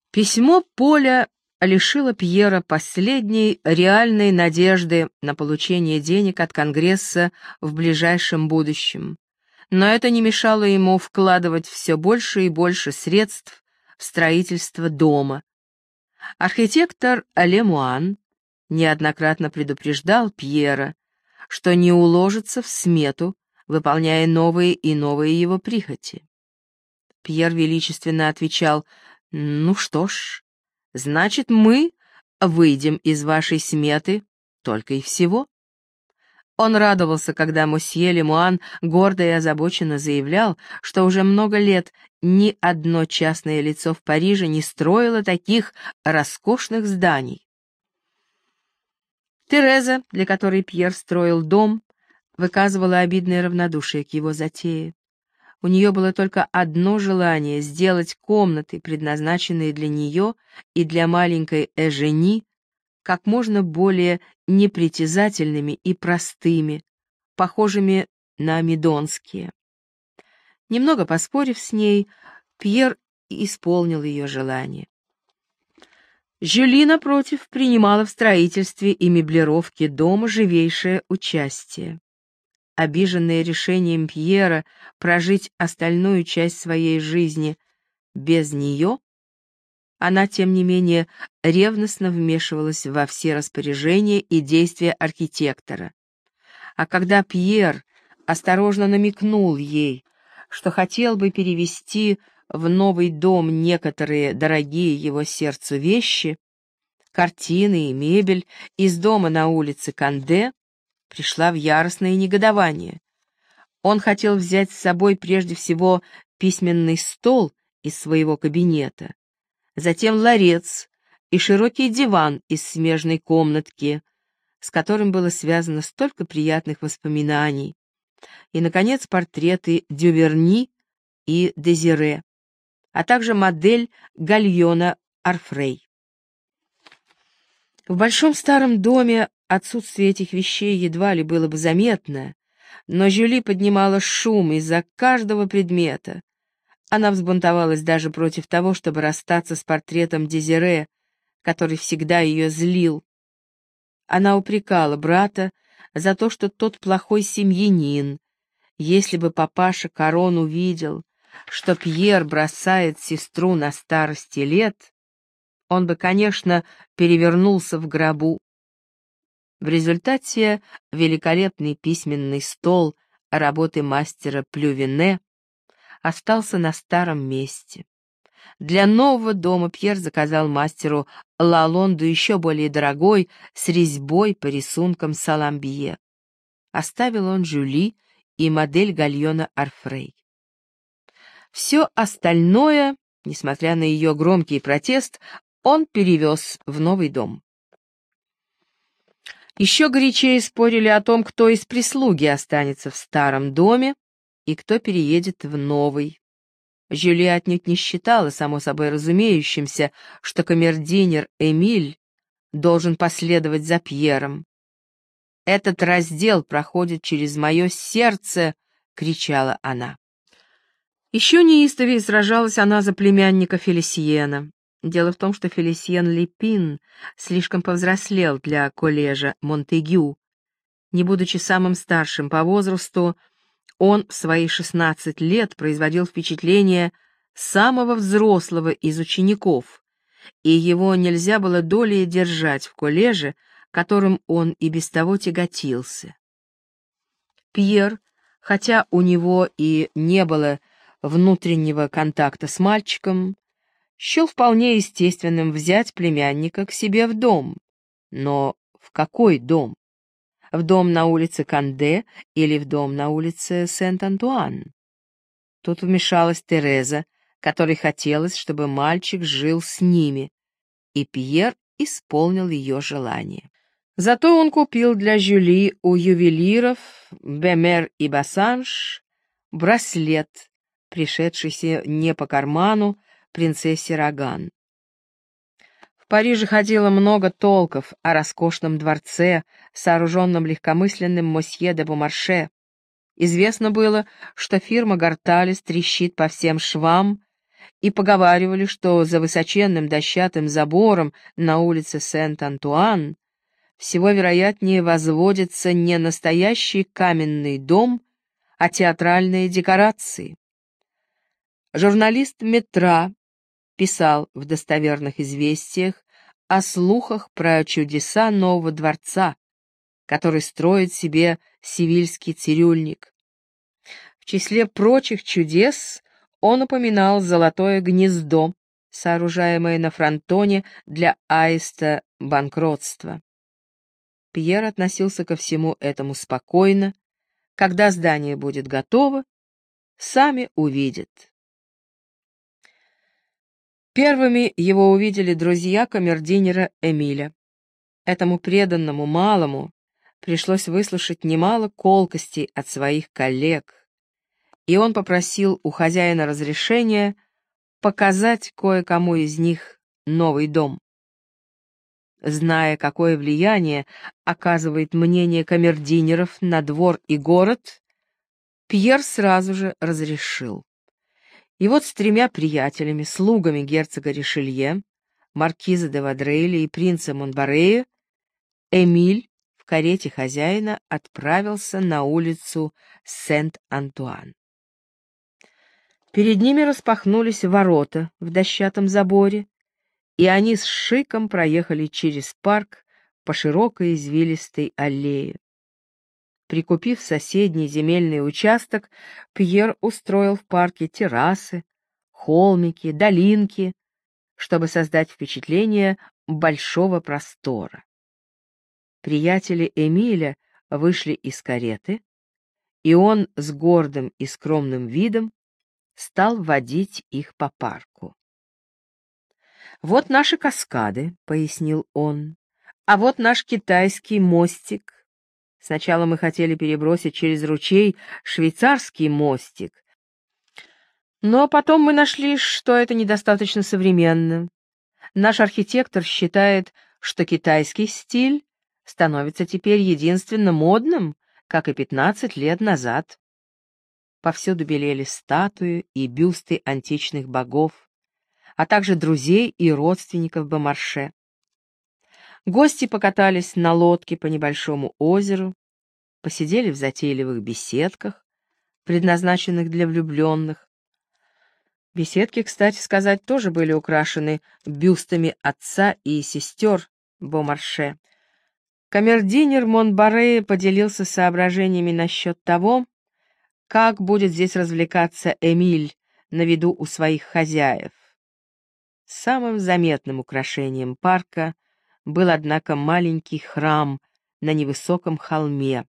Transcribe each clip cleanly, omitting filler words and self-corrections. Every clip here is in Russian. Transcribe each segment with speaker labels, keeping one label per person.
Speaker 1: Письмо Поля лишило Пьера последней реальной надежды на получение денег от Конгресса в ближайшем будущем, но это не мешало ему вкладывать все больше и больше средств в строительство дома. Архитектор Лемуан неоднократно предупреждал Пьера, что не уложится в смету, выполняя новые и новые его прихоти. Пьер величественно отвечал: «Ну что ж, значит, мы выйдем из вашей сметы только и всего». Он радовался, когда мосье Лемуан гордо и озабоченно заявлял, что уже много лет ни одно частное лицо в Париже не строило таких роскошных зданий. Тереза, для которой Пьер строил дом, выказывала обидное равнодушие к его затее. У нее было только одно желание — сделать комнаты, предназначенные для нее и для маленькой Эжени, как можно более непритязательными и простыми, похожими на медонские. Немного поспорив с ней, Пьер исполнил ее желание. Жюли, напротив, принимала в строительстве и меблировке дома живейшее участие. Обиженная решением Пьера прожить остальную часть своей жизни без нее, она, тем не менее, ревностно вмешивалась во все распоряжения и действия архитектора. А когда Пьер осторожно намекнул ей, что хотел бы перевести в новый дом некоторые дорогие его сердцу вещи, картины и мебель из дома на улице Канде, пришла в яростное негодование. Он хотел взять с собой прежде всего письменный стол из своего кабинета, затем ларец и широкий диван из смежной комнатки, с которым было связано столько приятных воспоминаний, и, наконец, портреты Дюверни и Дезире, а также модель гальона Арфрей. В большом старом доме отсутствие этих вещей едва ли было бы заметно, но Жюли поднимала шум из-за каждого предмета. Она взбунтовалась даже против того, чтобы расстаться с портретом Дезире, который всегда ее злил. Она упрекала брата за то, что тот плохой семьянин. Если бы папаша Карон увидел, что Пьер бросает сестру на старости лет, он бы, конечно, перевернулся в гробу. В результате великолепный письменный стол работы мастера Плювене остался на старом месте. Для нового дома Пьер заказал мастеру Лалонду еще более дорогой, с резьбой по рисункам Саламбье. Оставил он Жюли и модель гальона Арфрей. Все остальное, несмотря на ее громкий протест, он перевез в новый дом. Еще горячее спорили о том, кто из прислуги останется в старом доме и кто переедет в новый. Жюли отнюдь не считала, само собой разумеющимся, что камердинер Эмиль должен последовать за Пьером. «Этот раздел проходит через мое сердце!» — кричала она. Еще неистовее сражалась она за племянника Фелисиена. Дело в том, что Фелисиен Лепин слишком повзрослел для коллежа Монтегю. Не будучи самым старшим по возрасту, он в свои 16 лет производил впечатление самого взрослого из учеников, и его нельзя было долей держать в коллеже, которым он и без того тяготился. Пьер, хотя у него и не было внутреннего контакта с мальчиком, счел вполне естественным взять племянника к себе в дом. Но в какой дом? В дом на улице Канде или в дом на улице Сент-Антуан? Тут вмешалась Тереза, которой хотелось, чтобы мальчик жил с ними, и Пьер исполнил ее желание. Зато он купил для Жюли у ювелиров Бемер и Бассанж браслет, пришедшийся не по карману принцессе Роган. В Париже ходило много толков о роскошном дворце, сооруженном легкомысленным мосье де Бомарше. Известно было, что фирма Горталес трещит по всем швам, и поговаривали, что за высоченным дощатым забором на улице Сент-Антуан всего вероятнее возводится не настоящий каменный дом, а театральные декорации. Журналист «Метра» писал в достоверных известиях о слухах про чудеса нового дворца, который строит себе севильский цирюльник. В числе прочих чудес он упоминал золотое гнездо, сооружаемое на фронтоне для аиста банкротства. Пьер относился ко всему этому спокойно. Когда здание будет готово, сами увидят. Первыми его увидели друзья камердинера Эмиля. Этому преданному малому пришлось выслушать немало колкостей от своих коллег, и он попросил у хозяина разрешения показать кое-кому из них новый дом. Зная, какое влияние оказывает мнение камердинеров на двор и город, Пьер сразу же разрешил. И вот с 3 приятелями, слугами герцога Ришелье, маркиза де Вадрейля и принца Монбарея, Эмиль в карете хозяина отправился на улицу Сент-Антуан. Перед ними распахнулись ворота в дощатом заборе, и они с шиком проехали через парк по широкой извилистой аллее. Прикупив соседний земельный участок, Пьер устроил в парке террасы, холмики, долинки, чтобы создать впечатление большого простора. Приятели Эмиля вышли из кареты, и он с гордым и скромным видом стал водить их по парку. «Вот наши каскады», — пояснил он, — «а вот наш китайский мостик. Сначала мы хотели перебросить через ручей швейцарский мостик, но потом мы нашли, что это недостаточно современно. Наш архитектор считает, что китайский стиль становится теперь единственно модным, как и 15 лет назад». Повсюду белели статуи и бюсты античных богов, а также друзей и родственников Бомарше. Гости покатались на лодке по небольшому озеру, посидели в затейливых беседках, предназначенных для влюбленных. Беседки, кстати сказать, тоже были украшены бюстами отца и сестер Бомарше. Камердинер Монбаре поделился соображениями насчет того, как будет здесь развлекаться Эмиль на виду у своих хозяев. Самым заметным украшением парка был, однако, маленький храм на невысоком холме.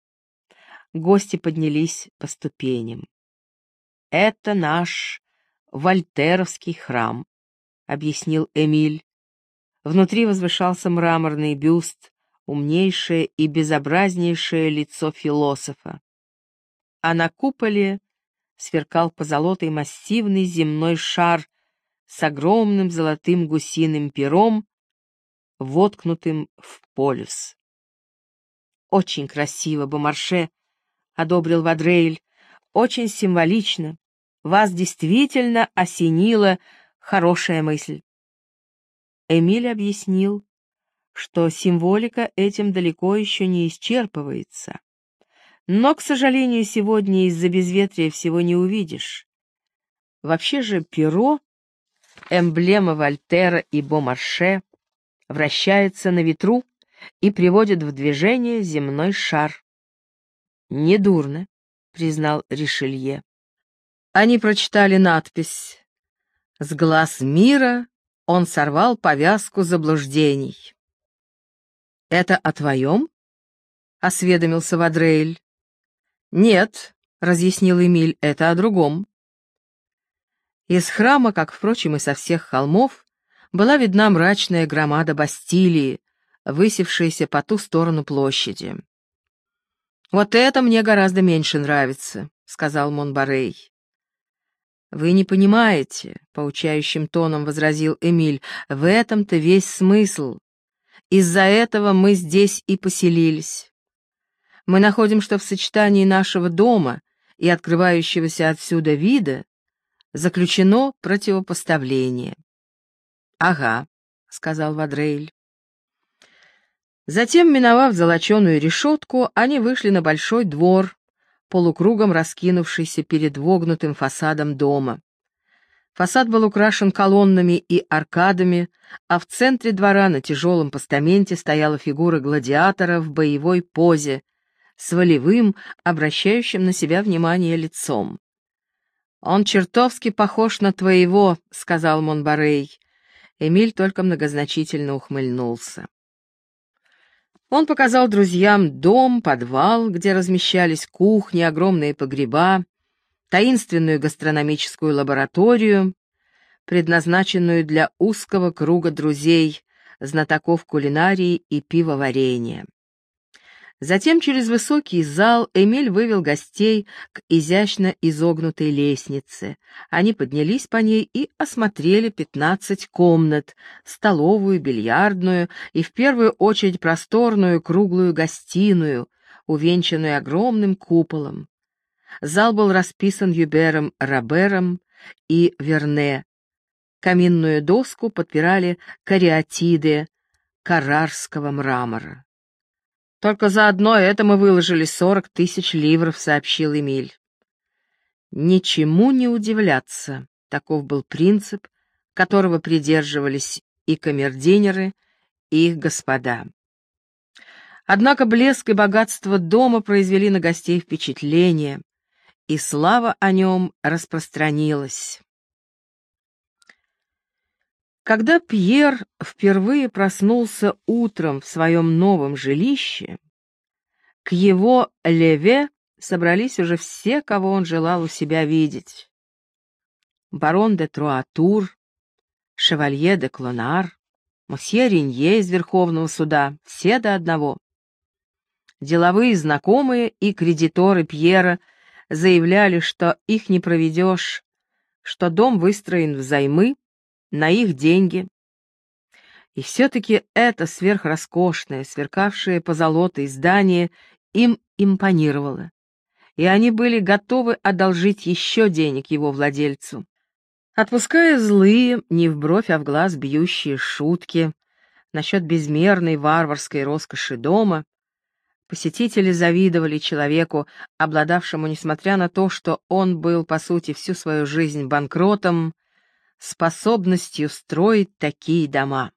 Speaker 1: Гости поднялись по ступеням. «Это наш вольтеровский храм», — объяснил Эмиль. Внутри возвышался мраморный бюст, умнейшее и безобразнейшее лицо философа. А на куполе сверкал позолотой массивный земной шар с огромным золотым гусиным пером, воткнутым в полюс. «Очень красиво, Бомарше», — одобрил Вадрейль, — «очень символично. Вас действительно осенила хорошая мысль». Эмиль объяснил, что символика этим далеко еще не исчерпывается. Но, к сожалению, сегодня из-за безветрия всего не увидишь. Вообще же перо, эмблема Вольтера и Бомарше, вращается на ветру и приводит в движение земной шар. «Недурно», — признал Ришелье. Они прочитали надпись: «С глаз мира он сорвал повязку заблуждений». «Это о твоем?» — осведомился Вадрейль. «Нет», — разъяснил Эмиль, — «это о другом». Из храма, как, впрочем, и со всех холмов, была видна мрачная громада Бастилии, высевшаяся по ту сторону площади. «Вот это мне гораздо меньше нравится», — сказал Монбарей. «Вы не понимаете», — поучающим тоном возразил Эмиль, — «в этом-то весь смысл. Из-за этого мы здесь и поселились. Мы находим, что в сочетании нашего дома и открывающегося отсюда вида заключено противопоставление. «Ага», — сказал Вадрейль. Затем, миновав золоченую решетку, они вышли на большой двор, полукругом раскинувшийся перед вогнутым фасадом дома. Фасад был украшен колоннами и аркадами, а в центре двора на тяжелом постаменте стояла фигура гладиатора в боевой позе, с волевым, обращающим на себя внимание лицом. «Он чертовски похож на твоего», — сказал Монбарей. Эмиль только многозначительно ухмыльнулся. Он показал друзьям дом, подвал, где размещались кухни, огромные погреба, таинственную гастрономическую лабораторию, предназначенную для узкого круга друзей, знатоков кулинарии и пивоварения. Затем через высокий зал Эмиль вывел гостей к изящно изогнутой лестнице. Они поднялись по ней и осмотрели 15 комнат, столовую, бильярдную и в первую очередь просторную круглую гостиную, увенчанную огромным куполом. Зал был расписан Юбером Робером и Верне. Каминную доску подпирали кариатиды каррарского мрамора. «Только за одно это мы выложили 40 000 ливров», — сообщил Эмиль. Ничему не удивляться, таков был принцип, которого придерживались и камердинеры, и их господа. Однако блеск и богатство дома произвели на гостей впечатление, и слава о нем распространилась. Когда Пьер впервые проснулся утром в своем новом жилище, к его леве собрались уже все, кого он желал у себя видеть. Барон де Труатур, шевалье де Клонар, мосье Ренье из Верховного суда, все до одного. Деловые знакомые и кредиторы Пьера заявляли, что их не проведешь, что дом выстроен взаймы, на их деньги. И все-таки это сверхроскошное, сверкавшее позолотой здание им импонировало, и они были готовы одолжить еще денег его владельцу. Отпуская злые, не в бровь, а в глаз бьющие шутки насчет безмерной варварской роскоши дома, посетители завидовали человеку, обладавшему, несмотря на то, что он был, по сути, всю свою жизнь банкротом, способностью строить такие дома.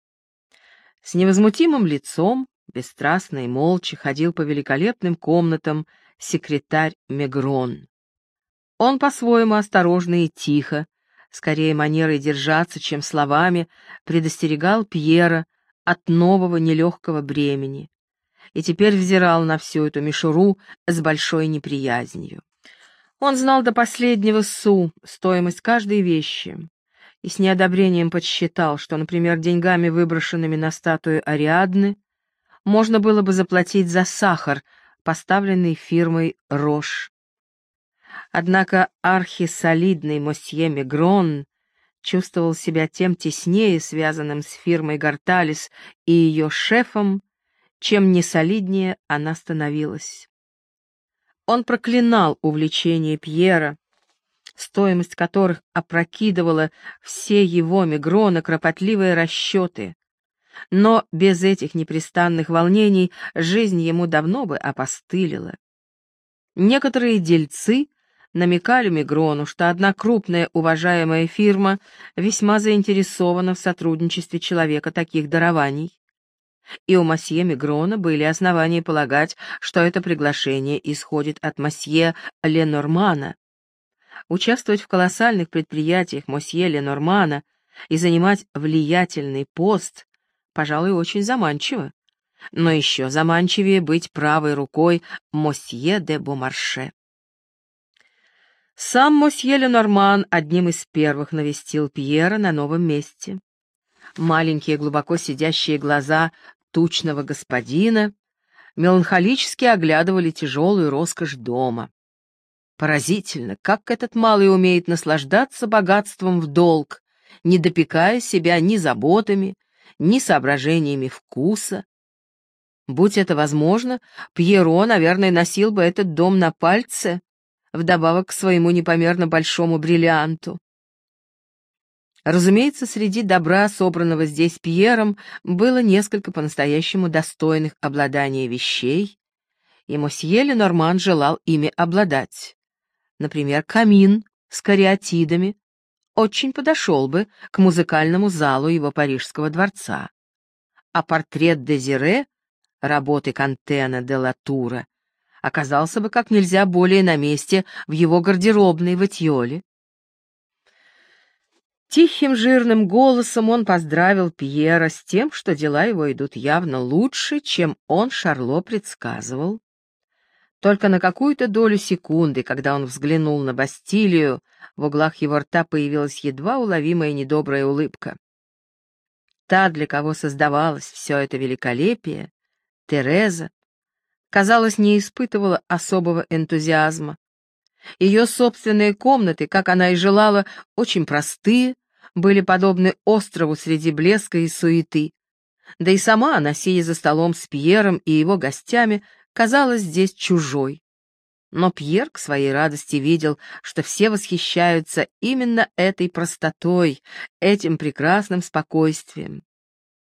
Speaker 1: С невозмутимым лицом, бесстрастно и молча ходил по великолепным комнатам секретарь Мегрон. Он по-своему осторожно и тихо, скорее манерой держаться, чем словами, предостерегал Пьера от нового нелегкого бремени, и теперь взирал на всю эту мишуру с большой неприязнью. Он знал до последнего су стоимость каждой вещи и с неодобрением подсчитал, что, например, деньгами, выброшенными на статую Ариадны, можно было бы заплатить за сахар, поставленный фирмой «Рош». Однако архисолидный мосье Мегрон чувствовал себя тем теснее связанным с фирмой Горталис и ее шефом, чем несолиднее она становилась. Он проклинал увлечение Пьера, стоимость которых опрокидывала все его Мегрона кропотливые расчеты, но без этих непрестанных волнений жизнь ему давно бы опостылила. Некоторые дельцы намекали Мегрону, что одна крупная уважаемая фирма весьма заинтересована в сотрудничестве человека таких дарований, и у мосье Мегрона были основания полагать, что это приглашение исходит от мосье Ленормана. Участвовать в колоссальных предприятиях мосье Ленормана и занимать влиятельный пост, пожалуй, очень заманчиво, но еще заманчивее быть правой рукой мосье де Бомарше. Сам мосье Ленорман одним из первых навестил Пьера на новом месте. Маленькие глубоко сидящие глаза тучного господина меланхолически оглядывали тяжелую роскошь дома. Поразительно, как этот малый умеет наслаждаться богатством в долг, не допекая себя ни заботами, ни соображениями вкуса. Будь это возможно, Пьеро, наверное, носил бы этот дом на пальце, вдобавок к своему непомерно большому бриллианту. Разумеется, среди добра, собранного здесь Пьером, было несколько по-настоящему достойных обладания вещей, и мосье Ленорман желал ими обладать. Например, камин с кариатидами очень подошел бы к музыкальному залу его парижского дворца, а портрет Дезире, работы Кантена де Латура, оказался бы как нельзя более на месте в его гардеробной в Этьоле. Тихим жирным голосом он поздравил Пьера с тем, что дела его идут явно лучше, чем он Шарло предсказывал. Только на какую-то долю секунды, когда он взглянул на Бастилию, в углах его рта появилась едва уловимая недобрая улыбка. Та, для кого создавалось все это великолепие, Тереза, казалось, не испытывала особого энтузиазма. Ее собственные комнаты, как она и желала, очень простые, были подобны острову среди блеска и суеты. Да и сама она, сидя за столом с Пьером и его гостями, казалась здесь чужой. Но Пьер к своей радости видел, что все восхищаются именно этой простотой, этим прекрасным спокойствием.